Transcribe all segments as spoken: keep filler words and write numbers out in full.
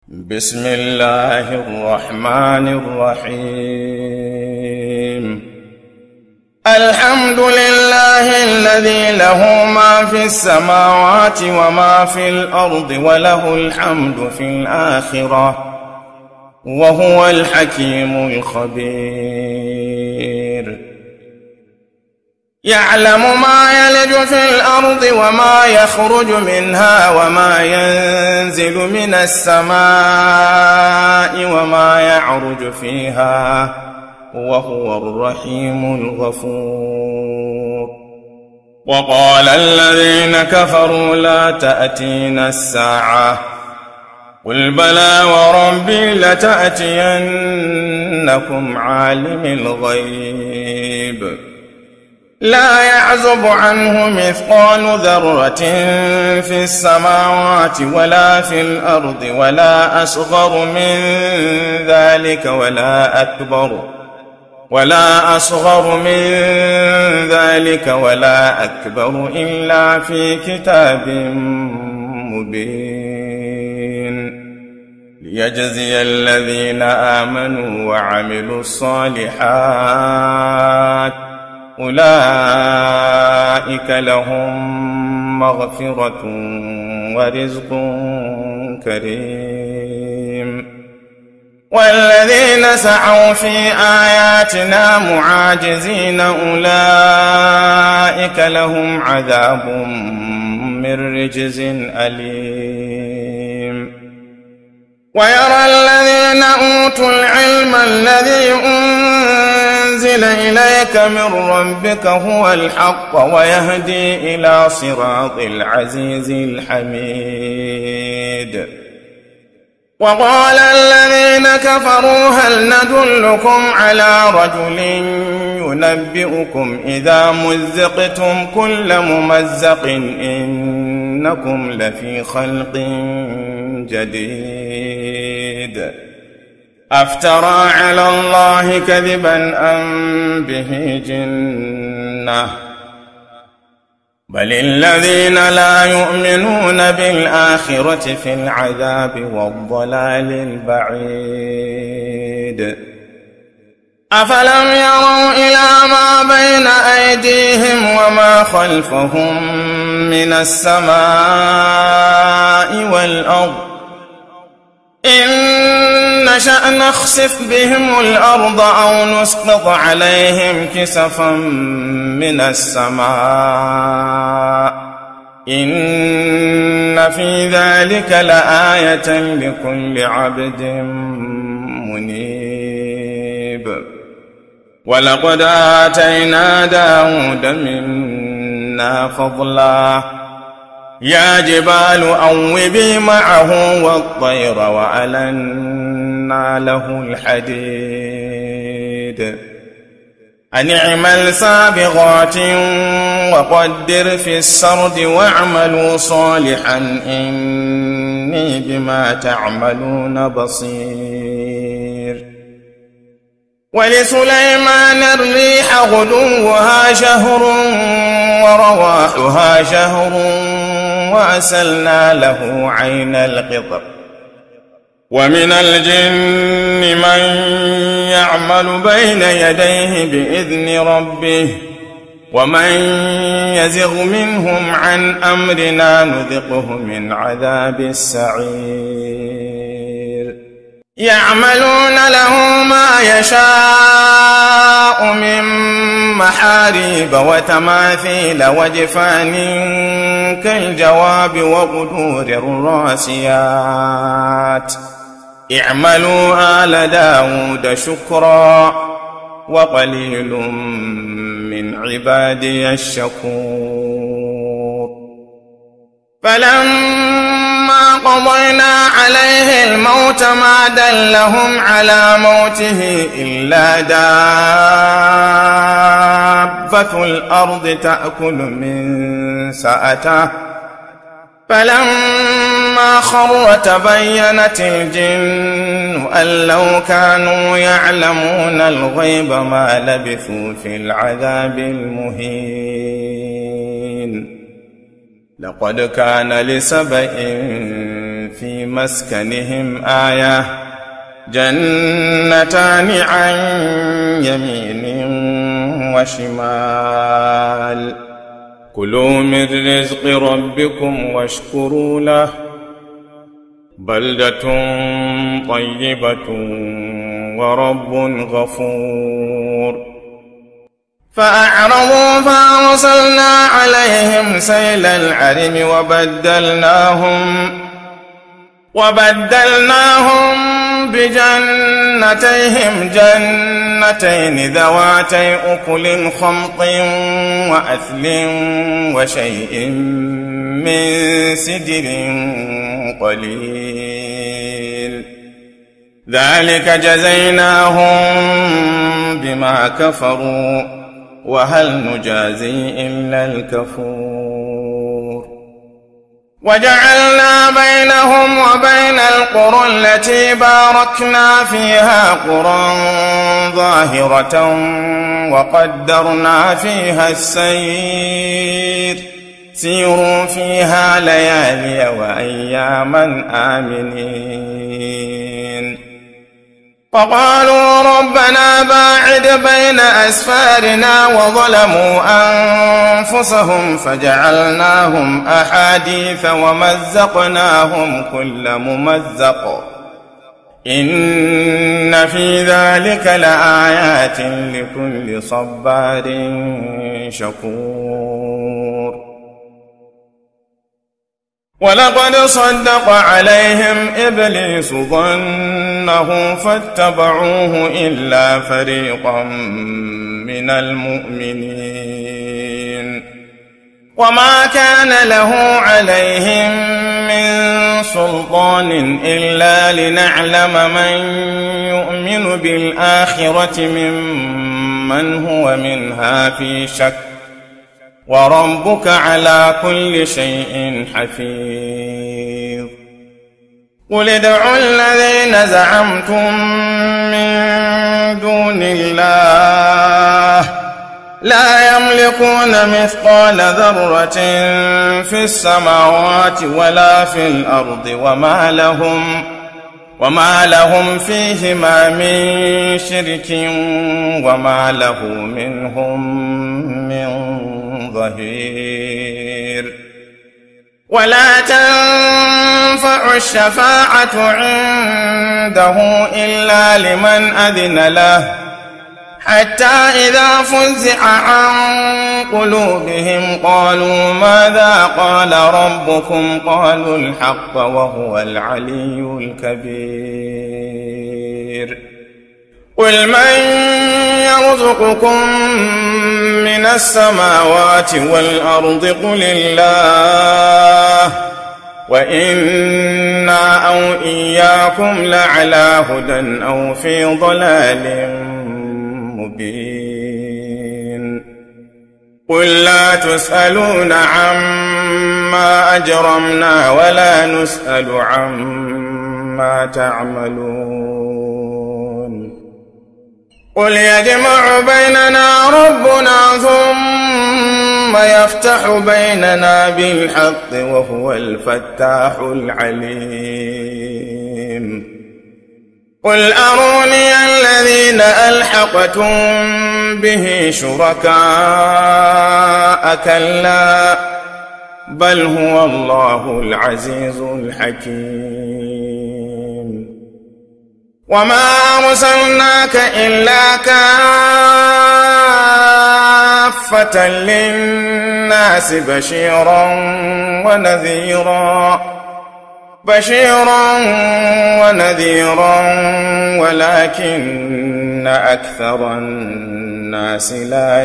بسم الله الرحمن الرحيم. الحمد لله الذي له ما في السماوات وما في الأرض وله الحمد في الآخرة وهو الحكيم الخبير. يعلم ما يلج في الأرض وما يخرج منها وما ينزل من السماء وما يعرج فيها وهو الرحيم الغفور. وقال الذين كفروا لا تأتينا الساعة قل بلى وربي لتأتينكم عالم الغيب لا يعزب عنه مثقال ذرة في السماوات ولا في الأرض ولا أصغر من ذلك ولا أكبر ولا أصغر من ذلك ولا أكبر إلا في كتاب مبين ليجزي الذين آمنوا وعملوا الصالحات أولئك لهم مغفرة ورزق كريم. والذين سعوا في آياتنا معاجزين أولئك لهم عذاب من رجز أليم. ويرى الذين أوتوا العلم الذي أنزل إليك من ربك هو الحق ويهدي إلى صراط العزيز الحميد. وقال الذين كفروا هل ندلكم على رجل ينبئكم إذا مزقتم كل ممزق إنكم لفي خلق جديد أفترى على الله كذبا أم به جنة بل الذين لا يؤمنون بالآخرة في العذاب والضلال البعيد. أفلم يروا إلى ما بين أيديهم وما خلفهم من السماء والأرض إن نشأ نخسف بهم الأرض أو نسقط عليهم كسفا من السماء إن في ذلك لآية لكل عبد منيب. ولقد آتينا داود منا فضلا يا جبال أوبي معه والطير وألنا له الحديد أن اعمل سابغات وقدر في السرد واعملوا صالحا إني بما تعملون بصير. ولسليمان الريح غدوها شهر ورواحها شهر وأسلنا له عين القطر. ومن الجن من يعمل بين يديه بإذن ربه ومن يزغ منهم عن أمرنا نذقه من عذاب السعير. يعملون له ما يشاء من محاريب وتماثيل وجفان كالجواب وقدور الراسيات اعملوا آل داود شكرا وقليل من عبادي الشكور. فلما قضينا عليه الموت ما دلهم على موته إلا دابة الأرض تأكل من سأته فلما خر تبينت الجن أن لو كانوا يعلمون الغيب ما لبثوا في العذاب المهين. لقد كان لسبإ في مسكنهم آية جنتان عن يمين وشمال كلوا من رزق ربكم واشكروا له بلدة طيبة ورب غفور فأعرضوا فأرسلنا عليهم سيل العرم وبدلناهم وبدلناهم بجنتيهم جنتين ذواتي أكل خمط وأثل وشيء من سدر قليل ذلك جزيناهم بما كفروا وهل نجازي إلا الكفور وجعلنا بينهم وبين القرى التي باركنا فيها قرى ظاهرة وقدرنا فيها السير سيروا فيها ليالي وأياما آمنين فقالوا ربنا باعد بين أسفارنا وظلموا أنفسهم فجعلناهم أحاديث ومزقناهم كل ممزق إن في ذلك لآيات لكل صبار شكور ولقد صدق عليهم إبليس ظنه فاتبعوه إلا فريقا من المؤمنين وما كان له عليهم من سلطان إلا لنعلم من يؤمن بالآخرة ممن هو منها في شك وربك على كل شيء حفيظ قل ادعوا الذين زعمتم من دون الله لا يملكون مثقال ذرة في السماوات ولا في الأرض وما لهم وما لهم فيهما من شرك وما له منهم من ظهير ولا تنفع الشفاعة عنده إلا لمن أذن له حتى إذا فزع عن قلوبهم قالوا ماذا قال ربكم قالوا الحق وهو العلي الكبير قل من يرزقكم من السماوات والأرض قل الله وإنا أو إياكم لعلى هدى أو في ضلال مبين قل لا تسألون عما أجرمنا ولا نسأل عما تعملون قل يجمع بيننا ربنا ثم يفتح بيننا بالحق وهو الفتاح العليم قل أروني الذين ألحقتم به شركاء كلا بل هو الله العزيز الحكيم وما أرسلناك إلا كافة للناس بشيرا ونذيرا بشيرا ونذيرا ولكن أكثر الناس لا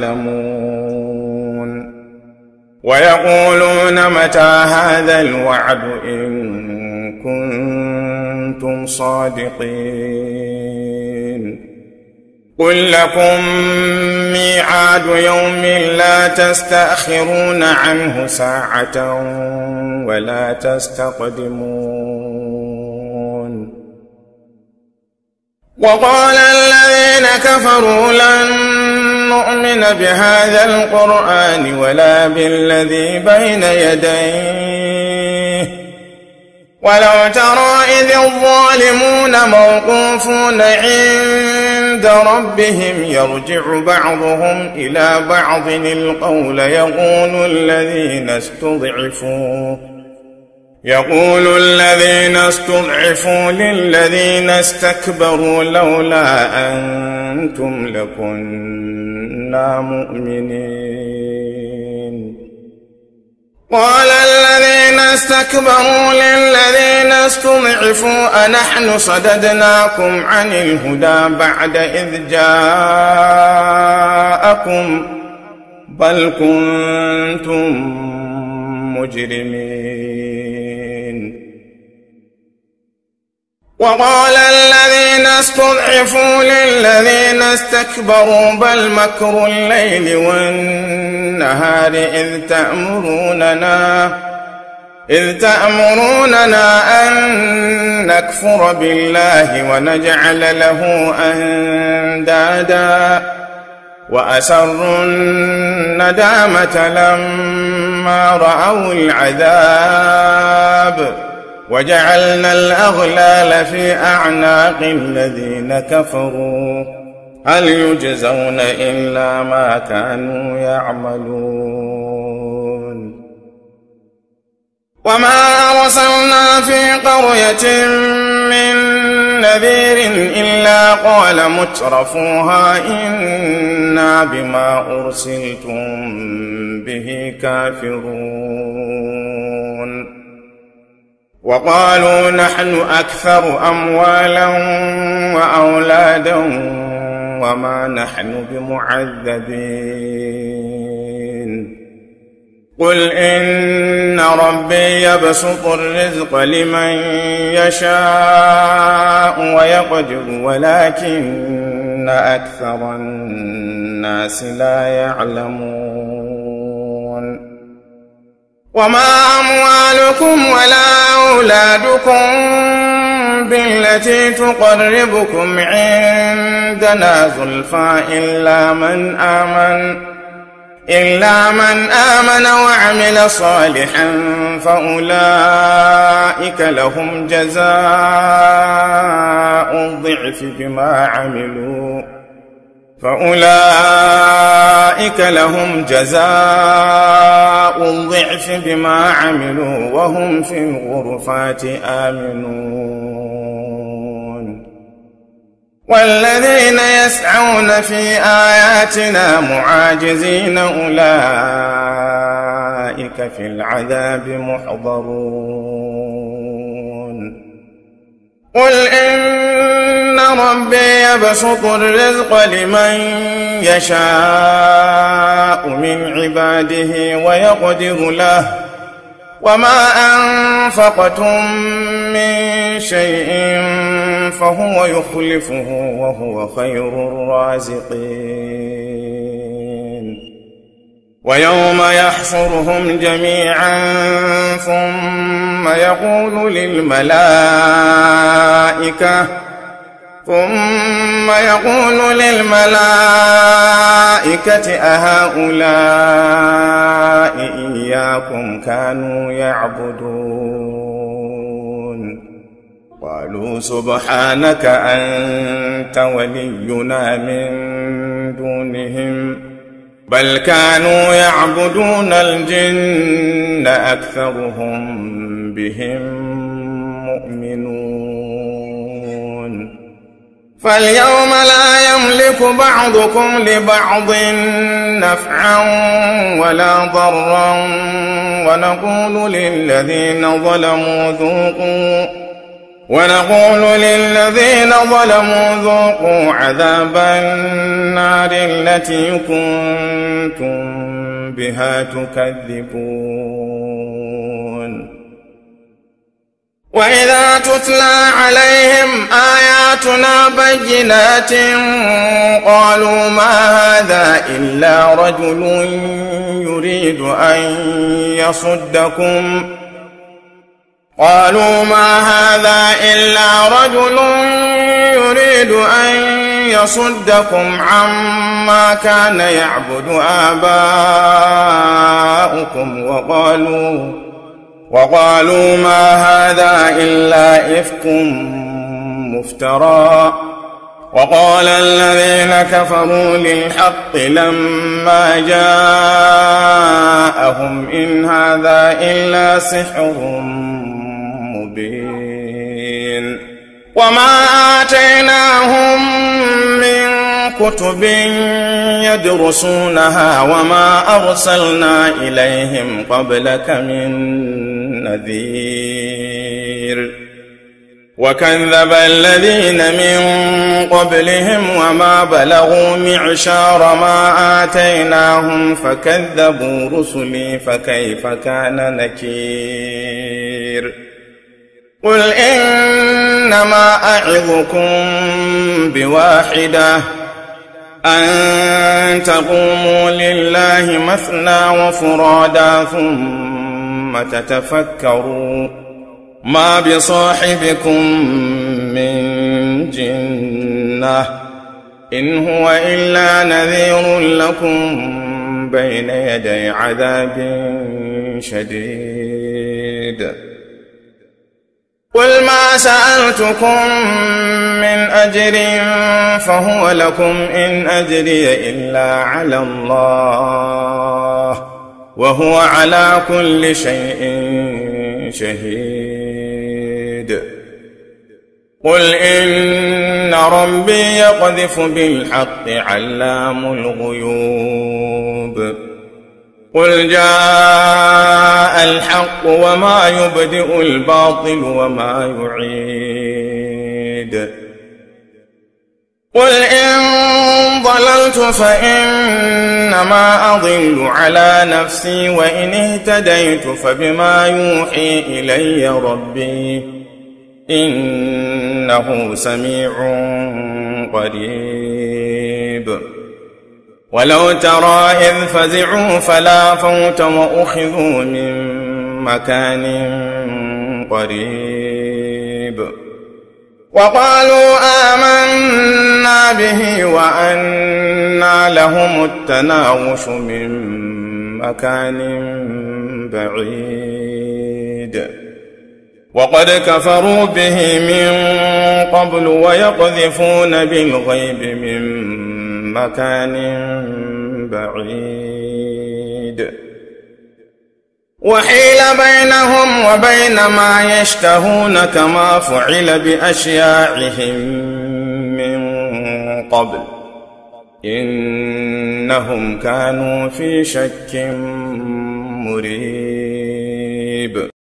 يعلمون ويقولون متى هذا الوعد إن كنتم صادقين قل لكم ميعاد يوم لا تستأخرون عنه ساعة ولا تستقدمون وقال الذين كفروا لن نؤمن بهذا القرآن ولا بالذي بين يديه ولو ترى إذ الظالمون موقوفون عند ربهم يرجع بعضهم إلى بعض القول يقول الذين استضعفوا يقول الذين استضعفوا للذين استكبروا لولا أنتم لكنا مؤمنين. قال الذين استكبروا للذين استضعفوا أنحن صددناكم عن الهدى بعد إذ جاءكم بل كنتم مجرمين. وقال الذين استضعفوا للذين استكبروا بل مكر الليل والنهار إذ تأمروننا إذ تأمروننا أن نكفر بالله ونجعل له أندادا وأسروا الندامة لما رأوا العذاب وجعلنا الأغلال في أعناق الذين كفروا هل يجزون إلا ما كانوا يعملون. وما أرسلنا في قرية من نذير إلا قال مترفوها إنا بما أرسلتم به كافرون. وقالوا نحن أكثر أموالا وأولادا وما نحن بمعذبين. قل إن ربي يبسط الرزق لمن يشاء ويقدر ولكن أكثر الناس لا يعلمون. وما أموالكم ولا أولادكم بالتي تقربكم عندنا زلفى إلا من آمن إلا من آمن وعمل صالحا فأولئك لهم جزاء الضعف بما عملوا فأولئك لهم جزاء الضعف بما عملوا وهم في الغرفات آمنون. والذين يسعون في آياتنا معاجزين أولئك في العذاب محضرون. قل إن ربي يبسط الرزق لمن يشاء من عباده ويقدر له وما أنفقتم من شيء فهو يخلفه وهو خير الرازقين. ويوم يحشرهم جميعا ثم يقول للملائكة ثم يقول للملائكة أهؤلاء إياكم كانوا يعبدون قالوا سبحانك أنت ولينا من دونهم بل كانوا يعبدون الجن أكثرهم بهم مؤمنون. فاليوم لا يملك بعضكم لبعض نفعا ولا ضرا ونقول للذين ظلموا ذوقوا ونقول للذين ظلموا ذوقوا عذاب النار التي كنتم بها تكذبون. وإذا تتلى عليهم آياتنا بينات قالوا ما هذا إلا رجل يريد أن يصدكم قالوا ما هذا إلا رجل يريد أن يصدكم عما كان يعبد آباؤكم وقالوا وقالوا ما هذا إلا إفك مفترى وقال الذين كفروا للحق لما جاءهم إن هذا إلا سحر مبين وما آتيناهم من كتب يدرسونها وما أرسلنا إليهم قبلك من نذير وكذب الذين من قبلهم وما بلغوا معشار ما آتيناهم فكذبوا رسلي فكيف كان نكير قل إنما أعظكم بواحدة أن تقوموا لله مثنى وفرادا ثم تتفكروا ما بصاحبكم من جنة إن هو إلا نذير لكم بين يدي عذاب شديد قل ما سألتكم من أجر فهو لكم إن أجري إلا على الله وهو على كل شيء شهيد قل إن ربي يقذف بالحق علام الغيوب قل جاء الحق وما يبدئ الباطل وما يعيد قل إن ضللت فإنما أضل على نفسي وإن اهتديت فبما يوحي إلي ربي إنه سميع قريب ولو ترى إذ فزعوا فلا فوت وأخذوا من مكان قريب وقالوا آمنا به وأنى لهم التناوش من مكان بعيد وقد كفروا به من قبل ويقذفون بالغيب من مكان بعيد وحيل بينهم وبين ما يشتهون كما فعل بأشياعهم من قبل إنهم كانوا في شك مريب